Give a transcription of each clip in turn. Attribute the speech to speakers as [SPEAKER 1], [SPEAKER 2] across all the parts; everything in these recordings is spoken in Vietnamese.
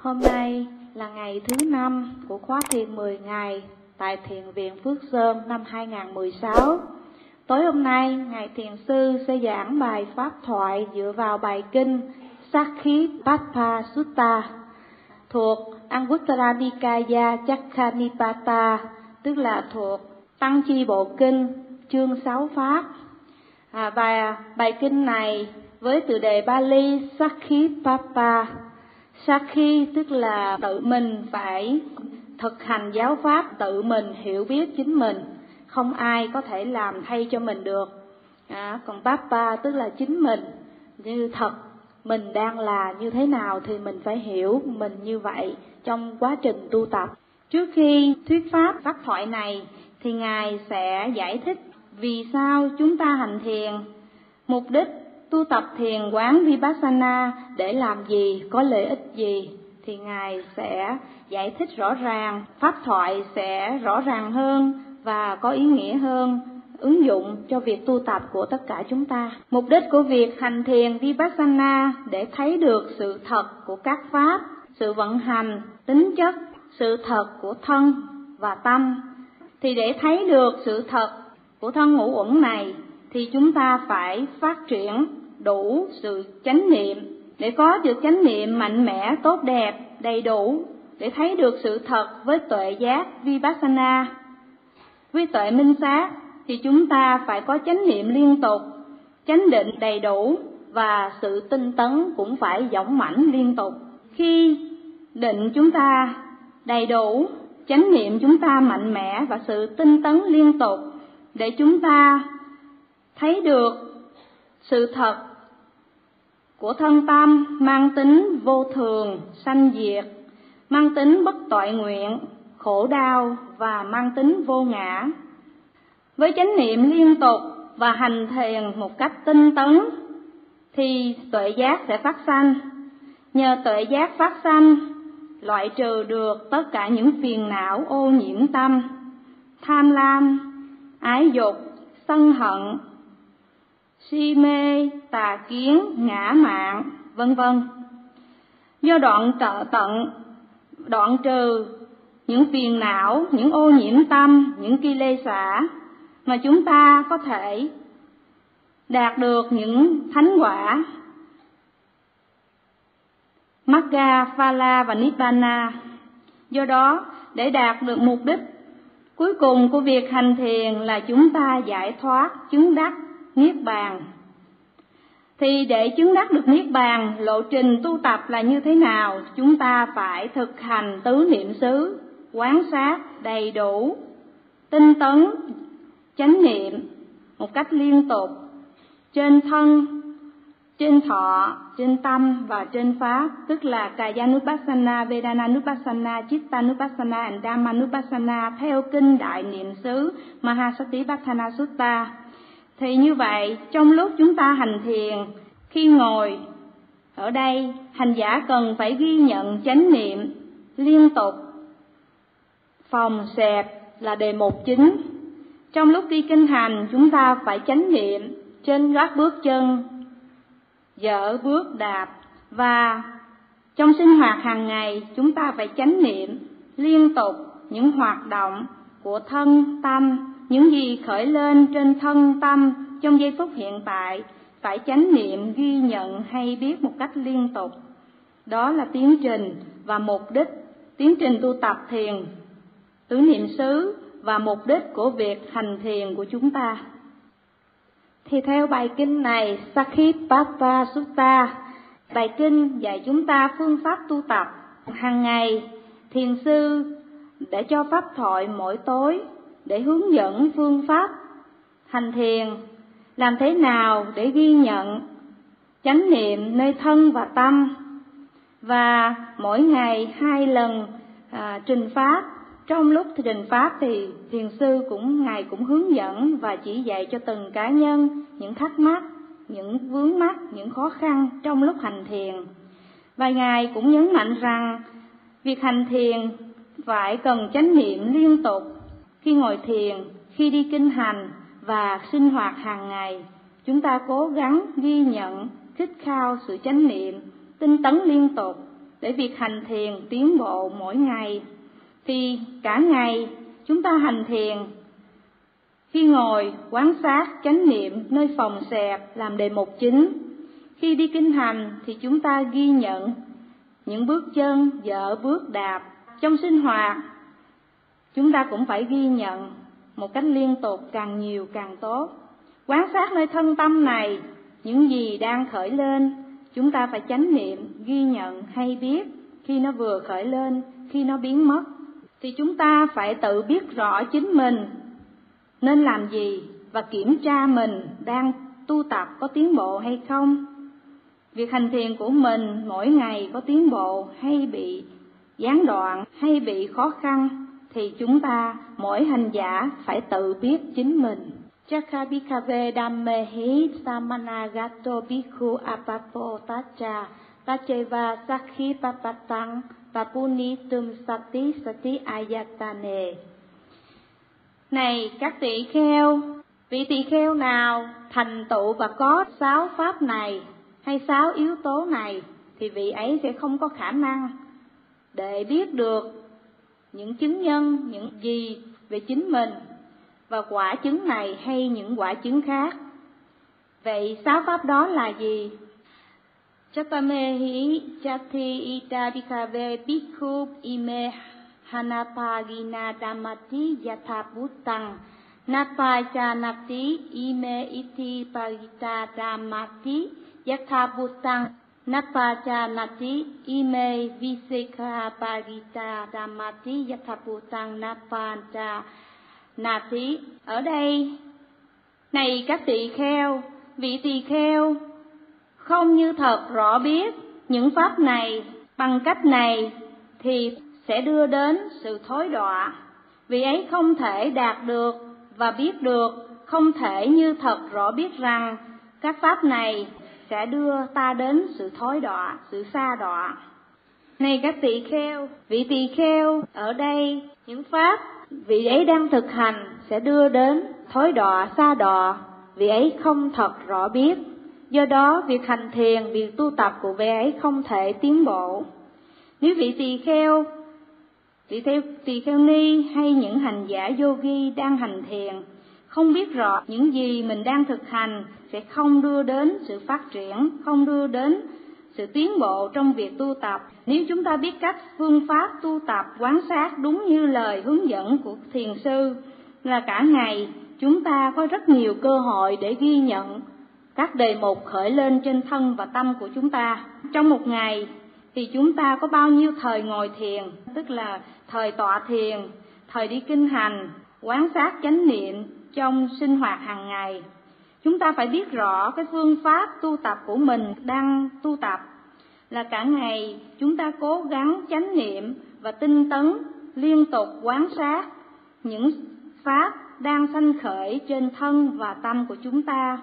[SPEAKER 1] Hôm nay là ngày thứ 5 của khóa thiền 10 ngày tại Thiền viện Phước Sơn năm 2016. Tối hôm nay, Ngài Thiền sư sẽ giảng bài pháp thoại dựa vào bài kinh Sakkhipattha Sutta thuộc Anguttara Nikaya Chakkanipata, tức là thuộc Tăng Chi Bộ Kinh, chương 6 pháp. Và bài kinh này với tựa đề Pali Sakkhipattha. Sakhi tức là tự mình phải thực hành giáo pháp, tự mình hiểu biết chính mình, không ai có thể làm thay cho mình được. Còn Papa tức là chính mình, như thật mình đang là như thế nào thì mình phải hiểu mình như vậy trong quá trình tu tập. Trước khi thuyết pháp thoại này thì Ngài sẽ giải thích vì sao chúng ta hành thiền, mục đích tu tập thiền quán Vipassana để làm gì, có lợi ích gì, thì Ngài sẽ giải thích rõ ràng, pháp thoại sẽ rõ ràng hơn và có ý nghĩa hơn, ứng dụng cho việc tu tập của tất cả chúng ta. Mục đích của việc hành thiền Vipassana để thấy được sự thật của các pháp, sự vận hành, tính chất, sự thật của thân và tâm. Thì để thấy được sự thật của thân ngũ uẩn này thì chúng ta phải phát triển đủ sự chánh niệm, để có được chánh niệm mạnh mẽ, tốt đẹp, đầy đủ, để thấy được sự thật với tuệ giác Vipassana. Với tuệ minh sát thì chúng ta phải có chánh niệm liên tục, chánh định đầy đủ và sự tinh tấn cũng phải dũng mãnh liên tục. Khi định chúng ta đầy đủ, chánh niệm chúng ta mạnh mẽ và sự tinh tấn liên tục, để chúng ta thấy được sự thật của thân tâm mang tính vô thường, sanh diệt, mang tính bất toại nguyện, khổ đau và mang tính vô ngã. Với chánh niệm liên tục và hành thiền một cách tinh tấn thì tuệ giác sẽ phát sanh. Nhờ tuệ giác phát sanh, loại trừ được tất cả những phiền não ô nhiễm tâm, tham lam, ái dục, sân hận, si mê, tà kiến, ngã mạn, vân vân. Do đoạn trừ những phiền não, những ô nhiễm tâm, những kilesa mà chúng ta có thể đạt được những thánh quả Magga, Phala và Nibbana. Do đó, để đạt được mục đích cuối cùng của việc hành thiền là chúng ta giải thoát, chứng đắc Niết Bàn. Thì để chứng đắc được Niết Bàn, lộ trình tu tập là như thế nào? Chúng ta phải thực hành tứ niệm xứ, quán sát đầy đủ, tinh tấn, chánh niệm một cách liên tục trên thân, trên thọ, trên tâm và trên pháp, tức là Kayanupassana, Vedananupassana, Chittanupassana và Dhammanupassana theo kinh Đại Niệm xứ Mahasatipatthana Sutta. Thì như vậy, trong lúc chúng ta hành thiền, khi ngồi ở đây, hành giả cần phải ghi nhận chánh niệm liên tục, phòng xẹp là đề mục chính. Trong lúc đi kinh hành, chúng ta phải chánh niệm trên các bước chân, dở bước đạp, và trong sinh hoạt hàng ngày chúng ta phải chánh niệm liên tục những hoạt động của thân tâm, những gì khởi lên trên thân tâm trong giây phút hiện tại, phải chánh niệm ghi nhận hay biết một cách liên tục. Đó là tiến trình và mục đích, tiến trình tu tập thiền tứ niệm xứ và mục đích của việc hành thiền của chúng ta. Thì theo bài kinh này, Sakkhipattha Sutta, bài kinh dạy chúng ta phương pháp tu tập. Hàng ngày, thiền sư để cho pháp thoại mỗi tối để hướng dẫn phương pháp hành thiền, làm thế nào để ghi nhận chánh niệm nơi thân và tâm. Và mỗi ngày 2 lần trình pháp. Trong lúc trình pháp thì thiền sư Ngài cũng hướng dẫn và chỉ dạy cho từng cá nhân những thắc mắc, những vướng mắc, những khó khăn trong lúc hành thiền. Và Ngài cũng nhấn mạnh rằng việc hành thiền phải cần chánh niệm liên tục khi ngồi thiền, khi đi kinh hành và sinh hoạt hàng ngày. Chúng ta cố gắng ghi nhận, khích khao sự chánh niệm, tinh tấn liên tục để việc hành thiền tiến bộ mỗi ngày. Thì cả ngày chúng ta hành thiền, khi ngồi quán sát chánh niệm nơi phòng xẹp làm đề mục chính. Khi đi kinh hành thì chúng ta ghi nhận những bước chân, dở bước đạp. Trong sinh hoạt chúng ta cũng phải ghi nhận một cách liên tục, càng nhiều càng tốt. Quán sát nơi thân tâm này, những gì đang khởi lên, chúng ta phải chánh niệm, ghi nhận hay biết khi nó vừa khởi lên, khi nó biến mất. Thì chúng ta phải tự biết rõ chính mình nên làm gì và kiểm tra mình đang tu tập có tiến bộ hay không. Việc hành thiền của mình mỗi ngày có tiến bộ hay bị gián đoạn hay bị khó khăn thì chúng ta, mỗi hành giả phải tự biết chính mình. Chakabhikkhave Dhammehi Samanagato Bhikkhu Apapo Tacha Tacheva Sakhi Papatang Papunitum Sati Sati Ayatane. Này các tỳ kheo, vị tỳ kheo nào thành tựu và có 6 pháp này hay 6 yếu tố này thì vị ấy sẽ không có khả năng để biết được những chứng nhân, những gì về chính mình và quả chứng này hay những quả chứng khác. Vậy 6 pháp đó là gì? Chatamehi Chati Ita Bhikkave Bhikkhu Ime Hanapagina Dhammati Yatha Bhutang Napachanati Ime Iti Parita Dhammati Yatha Bhutang Napachanati Ime Visekha Parita Dhammati Yatha Bhutang Napachanati. Ở đây, này các tỳ kheo, vị tỳ kheo không như thật rõ biết những pháp này, bằng cách này thì sẽ đưa đến sự thối đọa. Vì ấy không thể đạt được và biết được, không thể như thật rõ biết rằng các pháp này sẽ đưa ta đến sự thối đọa, sự sa đọa. Này các tỳ kheo, vị tỳ kheo ở đây, những pháp vị ấy đang thực hành sẽ đưa đến thối đọa, sa đọa, vị ấy không thật rõ biết. Do đó, việc hành thiền, việc tu tập của vị ấy không thể tiến bộ. Nếu vị tỳ kheo ni hay những hành giả yogi đang hành thiền không biết rõ những gì mình đang thực hành sẽ không đưa đến sự phát triển, không đưa đến sự tiến bộ trong việc tu tập. Nếu chúng ta biết cách phương pháp tu tập quán sát đúng như lời hướng dẫn của thiền sư, là cả ngày chúng ta có rất nhiều cơ hội để ghi nhận các đề mục khởi lên trên thân và tâm của chúng ta. Trong một ngày thì chúng ta có bao nhiêu thời ngồi thiền, tức là thời tọa thiền, thời đi kinh hành, quán sát chánh niệm trong sinh hoạt hàng ngày. Chúng ta phải biết rõ cái phương pháp tu tập của mình đang tu tập, là cả ngày chúng ta cố gắng chánh niệm và tinh tấn liên tục quán sát những pháp đang sanh khởi trên thân và tâm của chúng ta.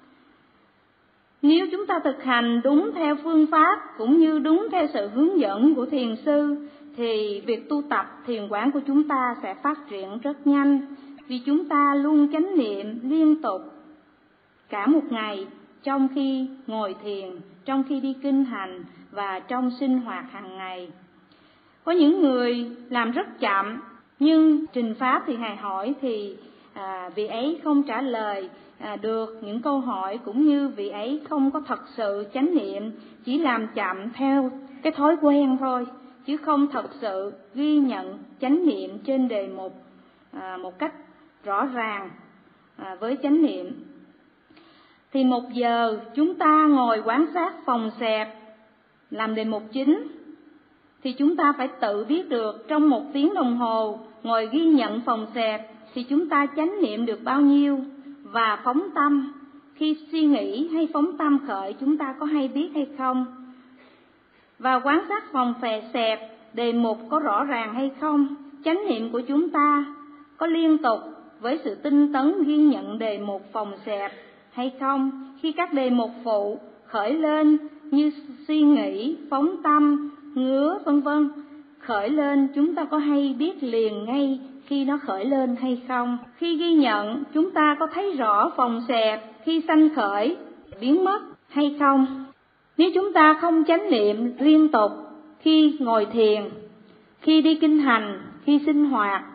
[SPEAKER 1] Nếu chúng ta thực hành đúng theo phương pháp cũng như đúng theo sự hướng dẫn của thiền sư thì việc tu tập thiền quán của chúng ta sẽ phát triển rất nhanh, vì chúng ta luôn chánh niệm liên tục cả một ngày, trong khi ngồi thiền, trong khi đi kinh hành và trong sinh hoạt hàng ngày. Có những người làm rất chậm, nhưng trình pháp thì Ngài hỏi thì vị ấy không trả lời được những câu hỏi, cũng như vị ấy không có thật sự chánh niệm, chỉ làm chậm theo cái thói quen thôi, chứ không thật sự ghi nhận chánh niệm trên đề mục một cách rõ ràng với chánh niệm. Thì 1 giờ chúng ta ngồi quán sát phòng xẹp làm đề mục chính, thì chúng ta phải tự biết được trong 1 tiếng đồng hồ ngồi ghi nhận phòng xẹp thì chúng ta chánh niệm được bao nhiêu, và phóng tâm, khi suy nghĩ hay phóng tâm khởi chúng ta có hay biết hay không, và quán sát phòng xẹp đề mục có rõ ràng hay không, chánh niệm của chúng ta có liên tục với sự tinh tấn ghi nhận đề mục phòng xẹp hay không. Khi các đề mục phụ khởi lên như suy nghĩ, phóng tâm, ngứa vân vân khởi lên, chúng ta có hay biết liền ngay khi nó khởi lên hay không. Khi ghi nhận, chúng ta có thấy rõ phòng xẹp khi sanh khởi biến mất hay không. Nếu chúng ta không chánh niệm liên tục khi ngồi thiền, khi đi kinh hành, khi sinh hoạt,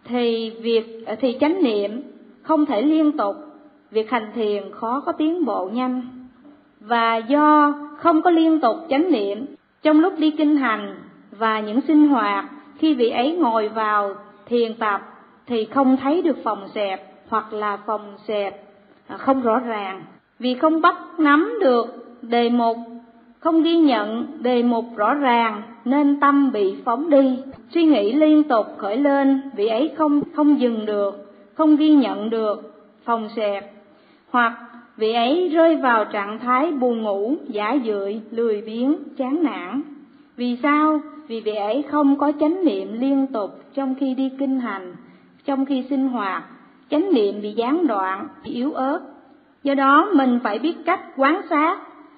[SPEAKER 1] thì chánh niệm không thể liên tục, việc hành thiền khó có tiến bộ nhanh. Và do không có liên tục chánh niệm trong lúc đi kinh hành và những sinh hoạt, khi vị ấy ngồi vào thiền tập thì không thấy được phòng xẹp, hoặc là phòng xẹp không rõ ràng, vì không bắt nắm được đề mục, không ghi nhận đề mục rõ ràng nên tâm bị phóng đi, suy nghĩ liên tục khởi lên, vị ấy không dừng được, không ghi nhận được phòng xẹp, hoặc vị ấy rơi vào trạng thái buồn ngủ, giả dưỡi, lười biếng, chán nản. Vì sao? Vì vị ấy không có chánh niệm liên tục trong khi đi kinh hành, trong khi sinh hoạt, chánh niệm bị gián đoạn, bị yếu ớt. Do đó mình phải biết cách quan sát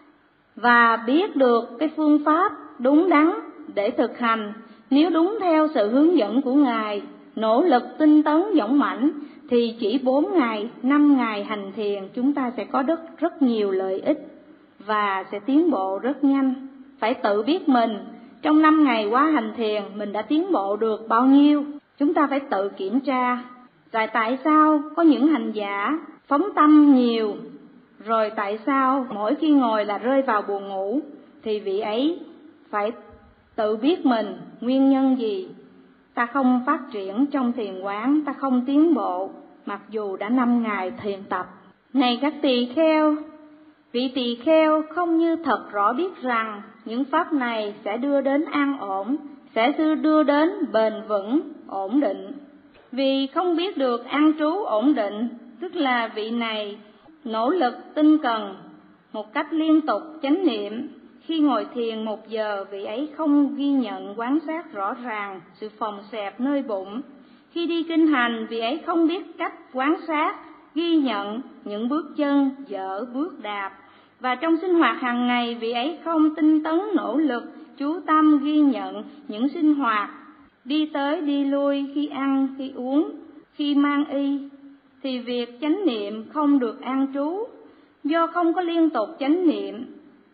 [SPEAKER 1] và biết được cái phương pháp đúng đắn để thực hành. Nếu đúng theo sự hướng dẫn của Ngài, nỗ lực tinh tấn dũng mãnh, thì chỉ 4 ngày, 5 ngày hành thiền chúng ta sẽ có rất nhiều lợi ích và sẽ tiến bộ rất nhanh. Phải tự biết mình trong 5 ngày quá hành thiền mình đã tiến bộ được bao nhiêu, chúng ta phải tự kiểm tra. Rồi tại sao có những hành giả phóng tâm nhiều, rồi tại sao mỗi khi ngồi là rơi vào buồn ngủ, thì vị ấy phải tự biết mình nguyên nhân gì. Ta không phát triển trong thiền quán, ta không tiến bộ mặc dù đã 5 ngày thiền tập. Này các tỳ kheo, vị tỳ kheo không như thật rõ biết rằng những pháp này sẽ đưa đến an ổn, sẽ đưa đến bền vững, ổn định. Vì không biết được an trú ổn định, tức là vị này nỗ lực tinh cần một cách liên tục chánh niệm. Khi ngồi thiền 1 giờ, vị ấy không ghi nhận quan sát rõ ràng sự phồng xẹp nơi bụng. Khi đi kinh hành, vị ấy không biết cách quan sát, ghi nhận những bước chân, dở, bước đạp. Và trong sinh hoạt hàng ngày, vị ấy không tinh tấn nỗ lực, chú tâm ghi nhận những sinh hoạt, đi tới đi lui, khi ăn, khi uống, khi mang y, thì việc chánh niệm không được an trú. Do không có liên tục chánh niệm,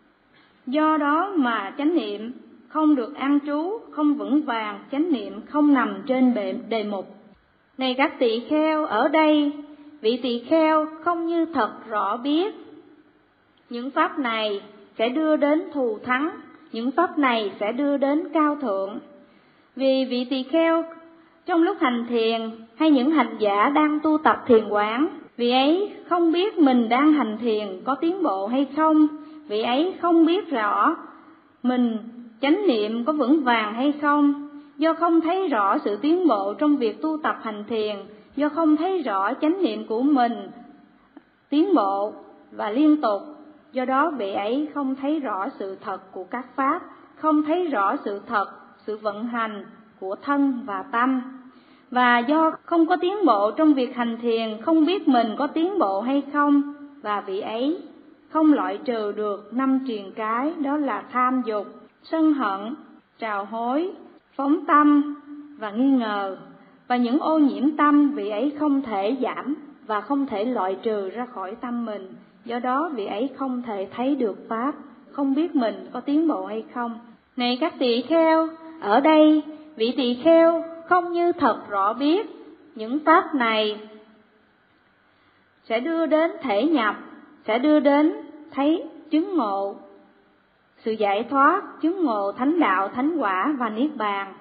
[SPEAKER 1] do đó mà chánh niệm không được an trú, không vững vàng, chánh niệm không nằm trên đề mục. Này các tỳ kheo, ở đây vị tỳ kheo không như thật rõ biết những pháp này sẽ đưa đến thù thắng, những pháp này sẽ đưa đến cao thượng. Vì vị tỳ kheo trong lúc hành thiền hay những hành giả đang tu tập thiền quán, vị ấy không biết mình đang hành thiền có tiến bộ hay không, vị ấy không biết rõ mình chánh niệm có vững vàng hay không. Do không thấy rõ sự tiến bộ trong việc tu tập hành thiền, do không thấy rõ chánh niệm của mình tiến bộ và liên tục, do đó vị ấy không thấy rõ sự thật của các pháp, không thấy rõ sự thật, sự vận hành của thân và tâm. Và do không có tiến bộ trong việc hành thiền, không biết mình có tiến bộ hay không, và vị ấy không loại trừ được 5 triền cái, đó là tham dục, sân hận, trào hối, phóng tâm và nghi ngờ. Và những ô nhiễm tâm vị ấy không thể giảm và không thể loại trừ ra khỏi tâm mình. Do đó vị ấy không thể thấy được pháp, không biết mình có tiến bộ hay không. Này các tỳ kheo, ở đây vị tỳ kheo không như thật rõ biết những pháp này sẽ đưa đến thể nhập, sẽ đưa đến thấy chứng ngộ sự giải thoát, chứng ngộ thánh đạo, thánh quả và niết bàn.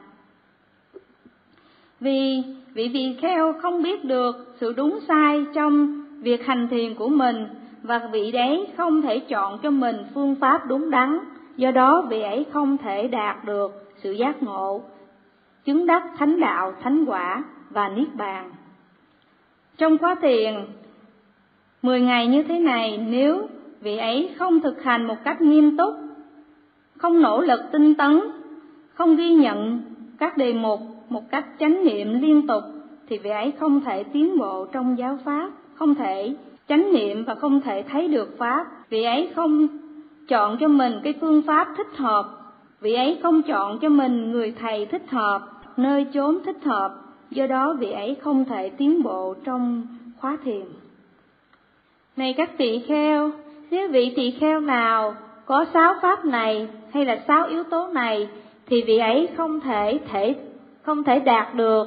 [SPEAKER 1] Vì vị tỳ kheo không biết được sự đúng sai trong việc hành thiền của mình, và vị đấy không thể chọn cho mình phương pháp đúng đắn, do đó vị ấy không thể đạt được sự giác ngộ, chứng đắc thánh đạo, thánh quả và niết bàn. Trong khóa thiền 10 ngày như thế này, nếu vị ấy không thực hành một cách nghiêm túc, không nỗ lực tinh tấn, không ghi nhận các đề mục một cách chánh niệm liên tục, thì vị ấy không thể tiến bộ trong giáo pháp, không thể chánh niệm và không thể thấy được pháp. Vị ấy không chọn cho mình cái phương pháp thích hợp, vị ấy không chọn cho mình người thầy thích hợp, nơi chốn thích hợp, do đó vị ấy không thể tiến bộ trong khóa thiền. Này các tỳ kheo, nếu vị tỳ kheo nào có 6 pháp này hay là 6 yếu tố này thì vị ấy không thể đạt được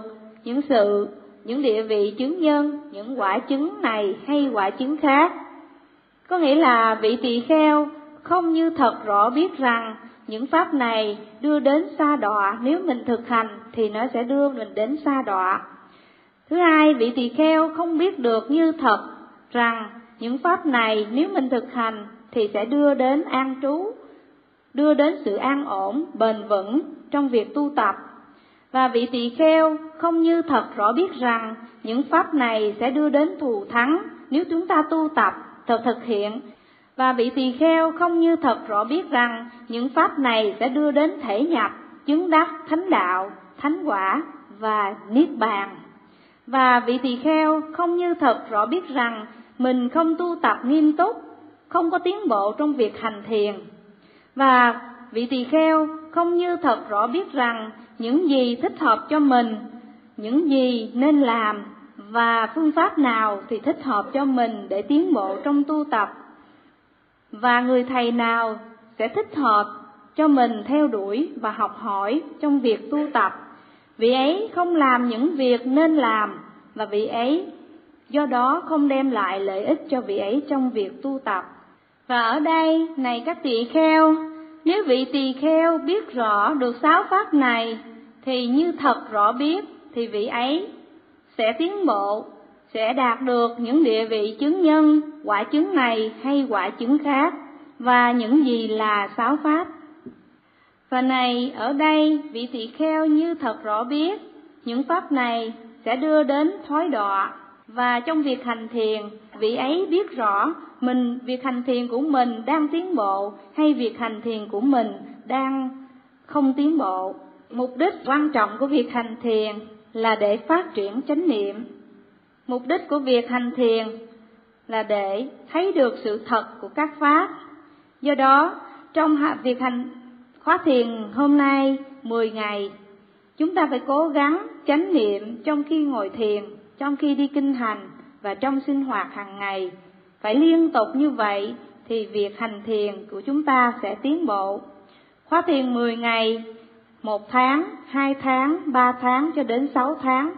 [SPEAKER 1] những địa vị chứng nhân, những quả chứng này hay quả chứng khác. Có nghĩa là vị tỳ kheo không như thật rõ biết rằng những pháp này đưa đến sa đọa, nếu mình thực hành thì nó sẽ đưa mình đến sa đọa. Thứ hai, vị tỳ kheo không biết được như thật rằng những pháp này nếu mình thực hành thì sẽ đưa đến an trú, đưa đến sự an ổn, bền vững trong việc tu tập. Và vị tỳ kheo không như thật rõ biết rằng những pháp này sẽ đưa đến thù thắng nếu chúng ta tu tập, thực hiện. Và vị tỳ kheo không như thật rõ biết rằng những pháp này sẽ đưa đến thể nhập, chứng đắc, thánh đạo, thánh quả và niết bàn. Và vị tỳ kheo không như thật rõ biết rằng mình không tu tập nghiêm túc, không có tiến bộ trong việc hành thiền. Và vị tỳ kheo không như thật rõ biết rằng những gì thích hợp cho mình, những gì nên làm và phương pháp nào thì thích hợp cho mình để tiến bộ trong tu tập. Và người thầy nào sẽ thích hợp cho mình theo đuổi và học hỏi trong việc tu tập. Vị ấy không làm những việc nên làm và vị ấy do đó không đem lại lợi ích cho vị ấy trong việc tu tập. Và ở đây, này các tỳ kheo, nếu vị tỳ kheo biết rõ được 6 pháp này thì như thật rõ biết thì vị ấy sẽ tiến bộ, sẽ đạt được những địa vị chứng nhân, quả chứng này hay quả chứng khác. Và những gì là 6 pháp? Và này, ở đây vị tỳ kheo như thật rõ biết những pháp này sẽ đưa đến thoái đọa. Và trong việc hành thiền, vị ấy biết rõ việc hành thiền của mình đang tiến bộ hay việc hành thiền của mình đang không tiến bộ. Mục đích quan trọng của việc hành thiền là để phát triển chánh niệm. Mục đích của việc hành thiền là để thấy được sự thật của các pháp. Do đó, trong việc hành khóa thiền hôm nay 10 ngày, chúng ta phải cố gắng chánh niệm trong khi ngồi thiền, trong khi đi kinh hành và trong sinh hoạt hàng ngày. Phải liên tục như vậy thì việc hành thiền của chúng ta sẽ tiến bộ. Khóa thiền 10 ngày, 1 tháng, 2 tháng, 3 tháng cho đến 6 tháng.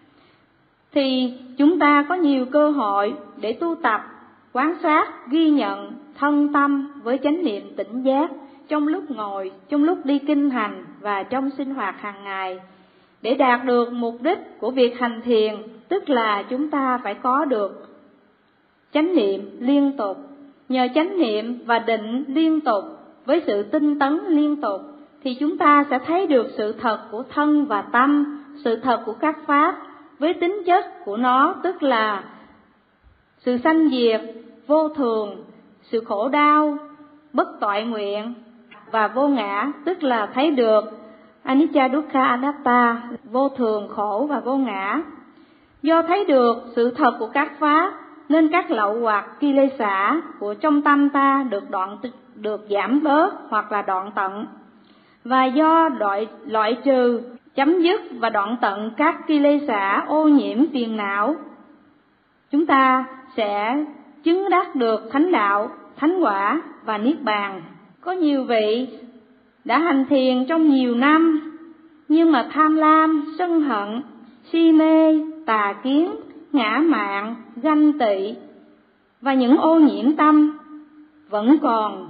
[SPEAKER 1] Thì chúng ta có nhiều cơ hội để tu tập, quán sát, ghi nhận, thân tâm với chánh niệm tỉnh giác trong lúc ngồi, trong lúc đi kinh hành và trong sinh hoạt hàng ngày. Để đạt được mục đích của việc hành thiền, tức là chúng ta phải có được chánh niệm liên tục. Nhờ chánh niệm và định liên tục với sự tinh tấn liên tục thì chúng ta sẽ thấy được sự thật của thân và tâm, sự thật của các pháp với tính chất của nó, tức là sự sanh diệt, vô thường, sự khổ đau, bất toại nguyện và vô ngã, tức là thấy được Anicca Dukkha Anatta, vô thường, khổ và vô ngã. Do thấy được sự thật của các pháp nên các lậu hoặc kilesa của trong tâm ta được giảm bớt hoặc là đoạn tận. Và do loại trừ, chấm dứt và đoạn tận các kilesa ô nhiễm phiền não, chúng ta sẽ chứng đắc được thánh đạo, thánh quả và niết bàn. Có nhiều vị đã hành thiền trong nhiều năm, nhưng mà tham lam, sân hận, si mê, tà kiến, ngã mạn, ganh tị và những ô nhiễm tâm vẫn còn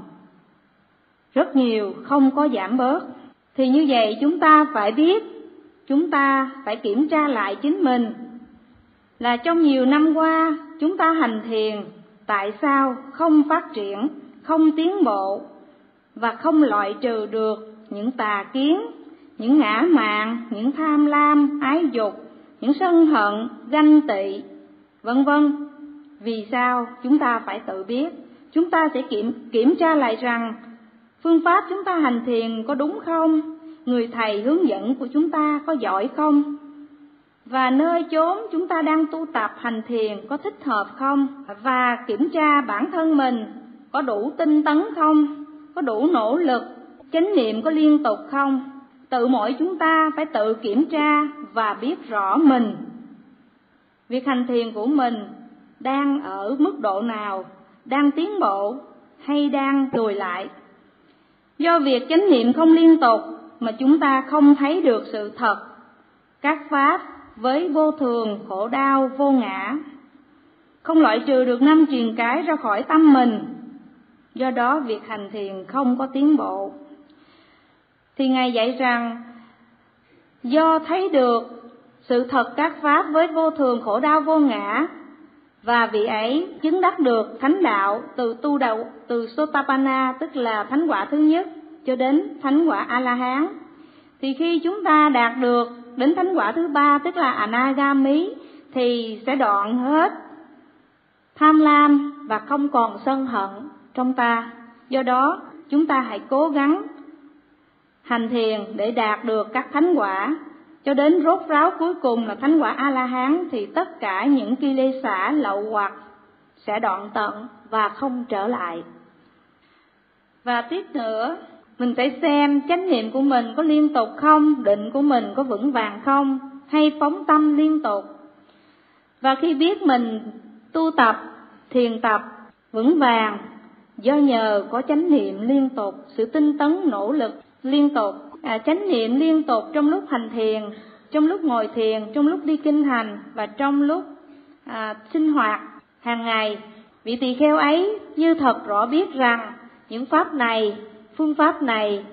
[SPEAKER 1] rất nhiều, không có giảm bớt. Thì như vậy chúng ta phải biết, chúng ta phải kiểm tra lại chính mình là trong nhiều năm qua chúng ta hành thiền tại sao không phát triển, không tiến bộ và không loại trừ được những tà kiến, những ngã mạn, những tham lam, ái dục, những sân hận, ganh tị, vân vân. Vì sao? Chúng ta phải tự biết. Chúng ta sẽ kiểm tra lại rằng phương pháp chúng ta hành thiền có đúng không? Người thầy hướng dẫn của chúng ta có giỏi không? Và nơi chốn chúng ta đang tu tập hành thiền có thích hợp không? Và kiểm tra bản thân mình có đủ tinh tấn không? Có đủ nỗ lực, chánh niệm có liên tục không? Tự mỗi chúng ta phải tự kiểm tra và biết rõ mình. Việc hành thiền của mình đang ở mức độ nào? Đang tiến bộ hay đang lùi lại? Do việc chánh niệm không liên tục mà chúng ta không thấy được sự thật các pháp với vô thường, khổ đau, vô ngã, không loại trừ được 5 truyền cái ra khỏi tâm mình, do đó việc hành thiền không có tiến bộ. Thì Ngài dạy rằng do thấy được sự thật các pháp với vô thường, khổ đau, vô ngã, và vị ấy chứng đắc được thánh đạo từ Sotapanna, tức là thánh quả thứ nhất, cho đến thánh quả A-la-hán. Thì khi chúng ta đạt được đến thánh quả thứ 3, tức là Anagami, thì sẽ đoạn hết tham lam và không còn sân hận trong ta. Do đó chúng ta hãy cố gắng hành thiền để đạt được các thánh quả, cho đến rốt ráo cuối cùng là thánh quả A-la-hán, thì tất cả những kilesa lậu hoặc sẽ đoạn tận và không trở lại. Và tiếp nữa, mình phải xem chánh niệm của mình có liên tục không, định của mình có vững vàng không, hay phóng tâm liên tục. Và khi biết mình tu tập, thiền tập vững vàng do nhờ có chánh niệm liên tục, sự tinh tấn nỗ lực liên tục, chánh niệm liên tục trong lúc hành thiền, trong lúc ngồi thiền, trong lúc đi kinh hành và trong lúc sinh hoạt hàng ngày. Vị tỳ kheo ấy như thật rõ biết rằng những pháp này, phương pháp này,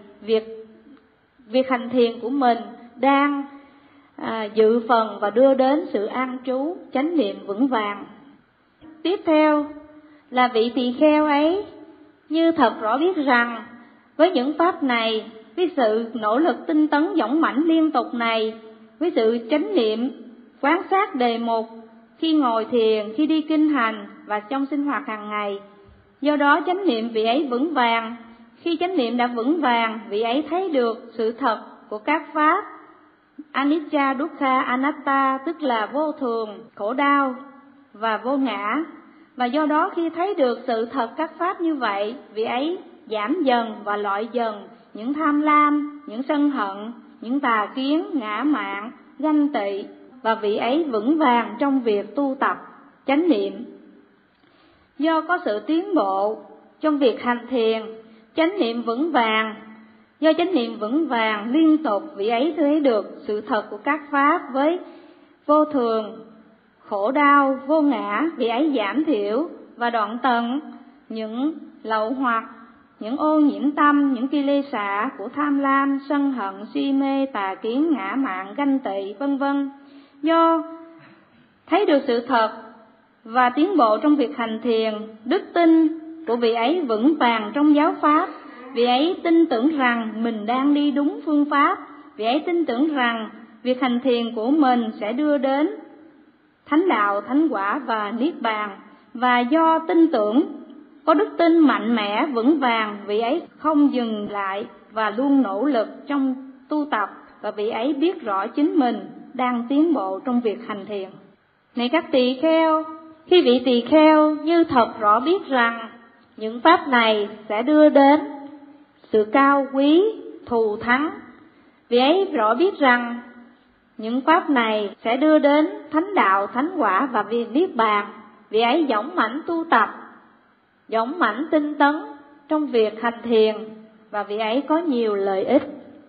[SPEAKER 1] việc hành thiền của mình đang dự phần và đưa đến sự an trú, chánh niệm vững vàng. Tiếp theo là vị tỳ kheo ấy như thật rõ biết rằng với những pháp này, với sự nỗ lực tinh tấn dũng mãnh liên tục này, với sự chánh niệm quán sát đề mục khi ngồi thiền, khi đi kinh hành và trong sinh hoạt hàng ngày, do đó chánh niệm vị ấy vững vàng. Khi chánh niệm đã vững vàng, vị ấy thấy được sự thật của các pháp anicca, dukkha, anatta, tức là vô thường, khổ đau và vô ngã. Và do đó khi thấy được sự thật các pháp như vậy, vị ấy giảm dần và loại dần những tham lam, những sân hận, những tà kiến, ngã mạn, ganh tị, và vị ấy vững vàng trong việc tu tập chánh niệm. Do có sự tiến bộ trong việc hành thiền, chánh niệm vững vàng, do chánh niệm vững vàng liên tục, vị ấy thấy được sự thật của các pháp với vô thường, khổ đau, vô ngã, vị ấy giảm thiểu và đoạn tận những lậu hoặc, những ô nhiễm tâm, những kilesa của tham lam, sân hận, si mê, tà kiến, ngã mạn, ganh tị, vân vân. Do thấy được sự thật và tiến bộ trong việc hành thiền, đức tin của vị ấy vững vàng trong giáo pháp. Vị ấy tin tưởng rằng mình đang đi đúng phương pháp. Vị ấy tin tưởng rằng việc hành thiền của mình sẽ đưa đến thánh đạo, thánh quả và niết bàn. Và do tin tưởng, có đức tin mạnh mẽ, vững vàng, vị ấy không dừng lại và luôn nỗ lực trong tu tập. Và vị ấy biết rõ chính mình đang tiến bộ trong việc hành thiền. Này các tỳ kheo, khi vị tỳ kheo như thật rõ biết rằng những pháp này sẽ đưa đến sự cao quý, thù thắng, vị ấy rõ biết rằng những pháp này sẽ đưa đến thánh đạo, thánh quả và niết bàn, vị ấy dũng mãnh tu tập, dũng mãnh tinh tấn trong việc hành thiền, và vị ấy có nhiều lợi ích.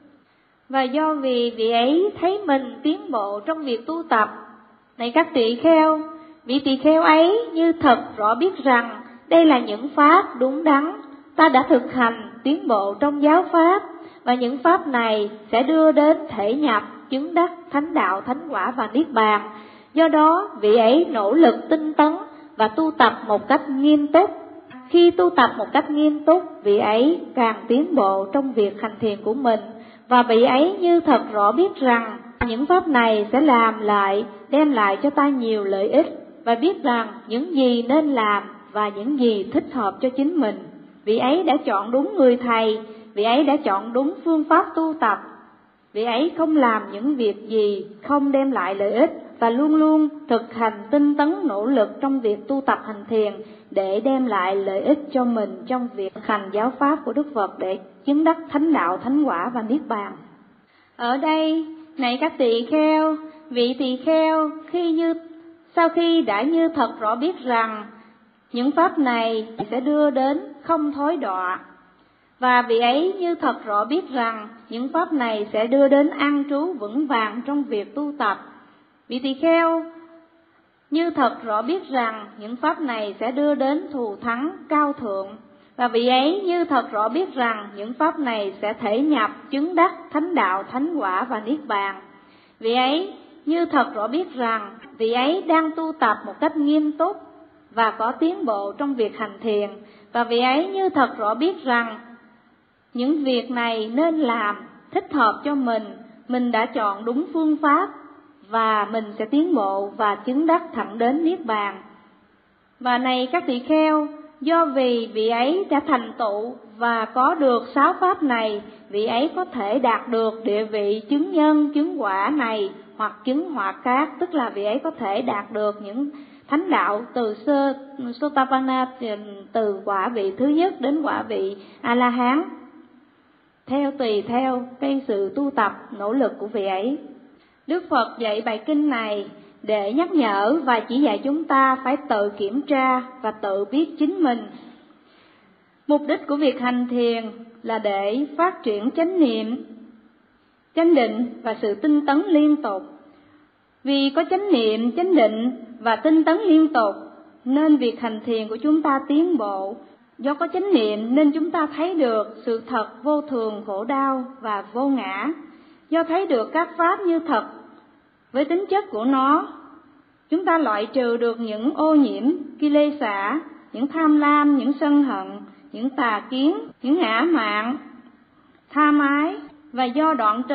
[SPEAKER 1] Và do vì vị ấy thấy mình tiến bộ trong việc tu tập, này các tỳ kheo, vị tỳ kheo ấy như thật rõ biết rằng đây là những pháp đúng đắn, ta đã thực hành tiến bộ trong giáo pháp, và những pháp này sẽ đưa đến thể nhập, chứng đắc thánh đạo, thánh quả và niết bàn. Do đó vị ấy nỗ lực tinh tấn và tu tập một cách nghiêm túc. Khi tu tập một cách nghiêm túc, vị ấy càng tiến bộ trong việc hành thiền của mình, và vị ấy như thật rõ biết rằng những pháp này sẽ đem lại cho ta nhiều lợi ích, và biết rằng những gì nên làm và những gì thích hợp cho chính mình. Vị ấy đã chọn đúng người thầy, vị ấy đã chọn đúng phương pháp tu tập. Vị ấy không làm những việc gì không đem lại lợi ích, và luôn luôn thực hành tinh tấn nỗ lực trong việc tu tập hành thiền để đem lại lợi ích cho mình trong việc thực hành giáo pháp của Đức Phật để chứng đắc thánh đạo, thánh quả và niết bàn. Ở đây, này các tỳ kheo, vị tỳ kheo sau khi đã như thật rõ biết rằng những pháp này sẽ đưa đến không thối đọa, Và vị ấy như thật rõ biết rằng những pháp này sẽ đưa đến an trú vững vàng trong việc tu tập. Vị tỳ kheo như thật rõ biết rằng những pháp này sẽ đưa đến thù thắng cao thượng. Và vị ấy như thật rõ biết rằng những pháp này sẽ thể nhập chứng đắc thánh đạo, thánh quả và niết bàn. Vị ấy như thật rõ biết rằng vị ấy đang tu tập một cách nghiêm túc và có tiến bộ trong việc hành thiền. Và vị ấy như thật rõ biết rằng những việc này nên làm, thích hợp cho mình đã chọn đúng phương pháp và mình sẽ tiến bộ và chứng đắc thẳng đến niết bàn. Và này các tỳ kheo, do vì vị ấy đã thành tựu và có được 6 pháp này, vị ấy có thể đạt được địa vị chứng nhân, chứng quả này hoặc chứng quả khác, tức là vị ấy có thể đạt được những thánh đạo từ Sotapanna, từ quả vị thứ nhất đến quả vị A-la-hán, tùy theo cái sự tu tập nỗ lực của vị ấy. Đức Phật dạy bài kinh này để nhắc nhở và chỉ dạy chúng ta phải tự kiểm tra và tự biết chính mình. Mục đích của việc hành thiền là để phát triển chánh niệm, chánh định và sự tinh tấn liên tục. Vì có chánh niệm, chánh định và tinh tấn liên tục nên việc hành thiền của chúng ta tiến bộ. Do có chánh niệm nên chúng ta thấy được sự thật vô thường, khổ đau và vô ngã. Do thấy được các pháp như thật với tính chất của nó, chúng ta loại trừ được những ô nhiễm, kilesa, những tham lam, những sân hận, những tà kiến, những ngã mạn, tha mái. Và do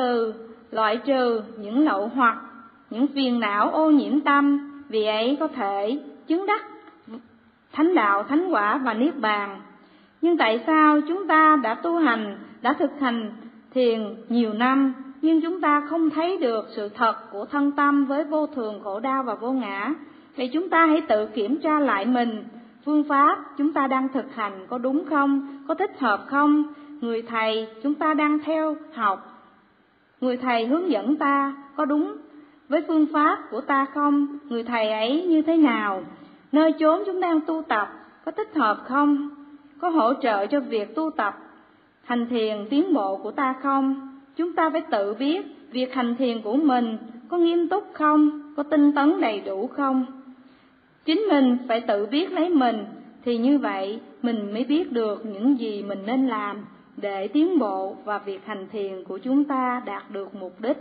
[SPEAKER 1] loại trừ những lậu hoặc, những phiền não ô nhiễm tâm, vì ấy có thể chứng đắc thánh đạo, thánh quả và niết bàn. Nhưng tại sao chúng ta đã thực hành thiền nhiều năm, nhưng chúng ta không thấy được sự thật của thân tâm với vô thường, khổ đau và vô ngã? Vậy chúng ta hãy tự kiểm tra lại mình, phương pháp chúng ta đang thực hành có đúng không, có thích hợp không? Người thầy chúng ta đang theo học, người thầy hướng dẫn ta có đúng với phương pháp của ta không? Người thầy ấy như thế nào? Nơi chốn chúng đang tu tập có thích hợp không? Có hỗ trợ cho việc tu tập hành thiền tiến bộ của ta không? Chúng ta phải tự biết việc hành thiền của mình có nghiêm túc không, có tinh tấn đầy đủ không. Chính mình phải tự biết lấy mình, thì như vậy mình mới biết được những gì mình nên làm để tiến bộ và việc hành thiền của chúng ta đạt được mục đích.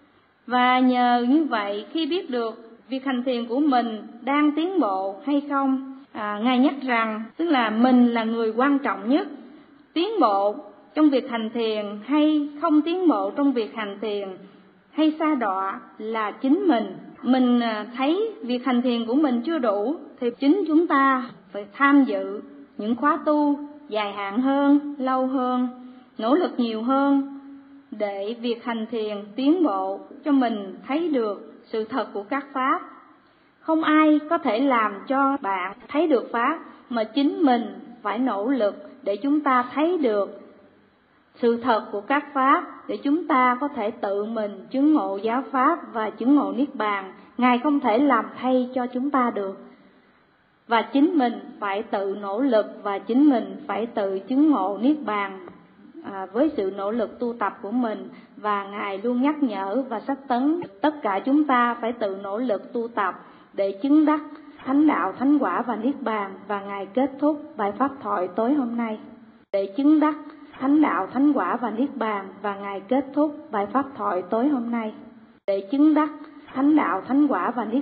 [SPEAKER 1] Và nhờ như vậy, khi biết được việc hành thiền của mình đang tiến bộ hay không, Ngài nhắc rằng tức là mình là người quan trọng nhất. Tiến bộ trong việc hành thiền hay không tiến bộ trong việc hành thiền hay sa đọa là chính mình. Mình thấy việc hành thiền của mình chưa đủ thì chính chúng ta phải tham dự những khóa tu dài hạn hơn, lâu hơn, nỗ lực nhiều hơn để việc hành thiền tiến bộ cho mình thấy được sự thật của các pháp. Không ai có thể làm cho bạn thấy được pháp, mà chính mình phải nỗ lực để chúng ta thấy được sự thật của các pháp, để chúng ta có thể tự mình chứng ngộ giáo pháp và chứng ngộ niết bàn. Ngài không thể làm thay cho chúng ta được, và chính mình phải tự nỗ lực và chính mình phải tự chứng ngộ niết bàn với sự nỗ lực tu tập của mình. Và Ngài luôn nhắc nhở và sách tấn tất cả chúng ta phải tự nỗ lực tu tập để chứng đắc thánh đạo, thánh quả và niết bàn. Và Ngài kết thúc bài pháp thoại tối hôm nay để chứng đắc thánh đạo, thánh quả và niết bàn. Và Ngài kết thúc bài pháp thoại tối hôm nay để chứng đắc thánh đạo, thánh quả và niết